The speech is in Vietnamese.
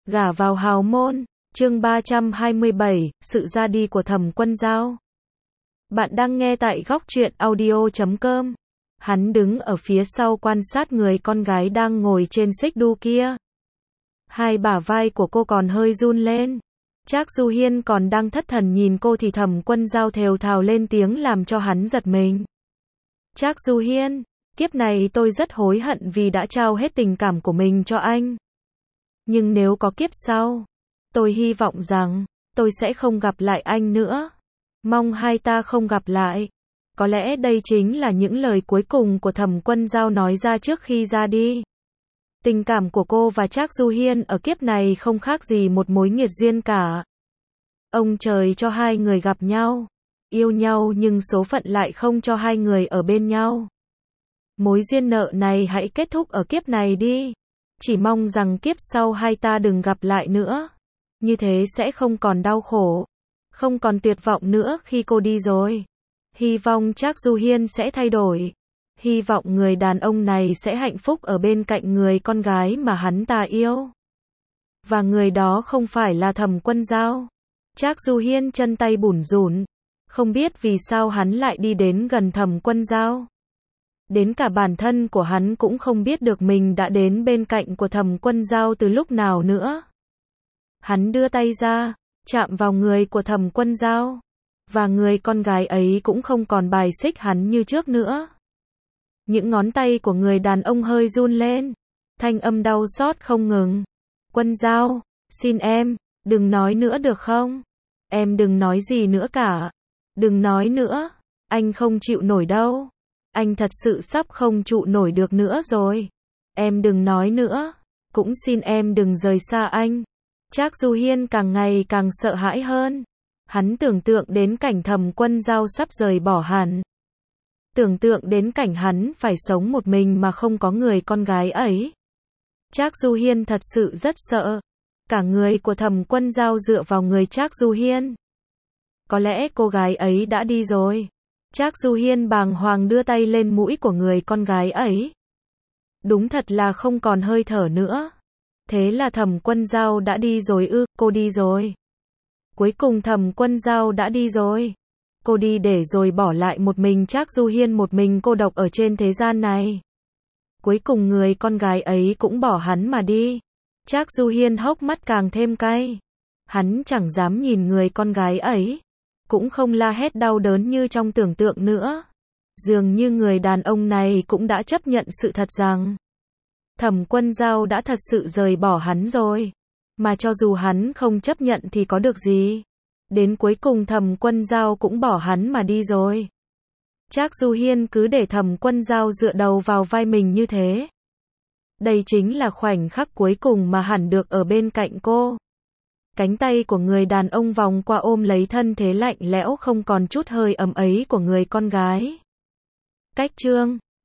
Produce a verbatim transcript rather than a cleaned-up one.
Gả vào hào môn, chương ba trăm hai mươi bảy, sự ra đi của Thẩm Quân Dao. Bạn đang nghe tại góc truyện audio chấm com. Hắn đứng ở phía sau quan sát người con gái đang ngồi trên xích đu kia. Hai bả vai của cô còn hơi run lên. Trác Du Hiên còn đang thất thần nhìn cô thì Thẩm Quân Dao thều thào lên tiếng làm cho hắn giật mình. Trác Du Hiên, kiếp này tôi rất hối hận vì đã trao hết tình cảm của mình cho anh. Nhưng nếu có kiếp sau, tôi hy vọng rằng, tôi sẽ không gặp lại anh nữa. Mong hai ta không gặp lại. Có lẽ đây chính là những lời cuối cùng của Thẩm Quân Dao nói ra trước khi ra đi. Tình cảm của cô và Trác Du Hiên ở kiếp này không khác gì một mối nghiệt duyên cả. Ông trời cho hai người gặp nhau, yêu nhau nhưng số phận lại không cho hai người ở bên nhau. Mối duyên nợ này hãy kết thúc ở kiếp này đi. Chỉ mong rằng kiếp sau hai ta đừng gặp lại nữa. Như thế sẽ không còn đau khổ, không còn tuyệt vọng nữa khi cô đi rồi. Hy vọng Trác Du Hiên sẽ thay đổi. Hy vọng người đàn ông này sẽ hạnh phúc ở bên cạnh người con gái mà hắn ta yêu. Và người đó không phải là Thẩm Quân Dao. Trác Du Hiên chân tay bủn rủn, không biết vì sao hắn lại đi đến gần Thẩm Quân Dao. Đến cả bản thân của hắn cũng không biết được mình đã đến bên cạnh của Thẩm Quân Dao từ lúc nào nữa. Hắn đưa tay ra, chạm vào người của Thẩm Quân Dao. Và người con gái ấy cũng không còn bài xích hắn như trước nữa. Những ngón tay của người đàn ông hơi run lên. Thanh âm đau xót không ngừng. Quân Dao, xin em, đừng nói nữa được không? Em đừng nói gì nữa cả. Đừng nói nữa, anh không chịu nổi đâu. Anh thật sự sắp không trụ nổi được nữa rồi. Em đừng nói nữa. Cũng xin em đừng rời xa anh. Trác Du Hiên càng ngày càng sợ hãi hơn. Hắn tưởng tượng đến cảnh Thẩm Quân Dao sắp rời bỏ hắn. Tưởng tượng đến cảnh hắn phải sống một mình mà không có người con gái ấy. Trác Du Hiên thật sự rất sợ. Cả người của Thẩm Quân Dao dựa vào người Trác Du Hiên. Có lẽ cô gái ấy đã đi rồi. Trác Du Hiên bàng hoàng đưa tay lên mũi của người con gái ấy. Đúng thật là không còn hơi thở nữa. Thế là Thẩm Quân Dao đã đi rồi ư? Cô đi rồi. Cuối cùng Thẩm Quân Dao đã đi rồi. Cô đi để rồi bỏ lại một mình Trác Du Hiên một mình cô độc ở trên thế gian này. Cuối cùng người con gái ấy cũng bỏ hắn mà đi. Trác Du Hiên hốc mắt càng thêm cay. Hắn chẳng dám nhìn người con gái ấy. Cũng không la hét đau đớn như trong tưởng tượng nữa. Dường như người đàn ông này cũng đã chấp nhận sự thật rằng Thẩm Quân Dao đã thật sự rời bỏ hắn rồi. Mà cho dù hắn không chấp nhận thì có được gì. Đến cuối cùng Thẩm Quân Dao cũng bỏ hắn mà đi rồi. Trác Du Hiên cứ để Thẩm Quân Dao dựa đầu vào vai mình như thế. Đây chính là khoảnh khắc cuối cùng mà hẳn được ở bên cạnh cô. Cánh tay của người đàn ông vòng qua ôm lấy thân thế lạnh lẽo không còn chút hơi ấm ấy của người con gái. Cách chương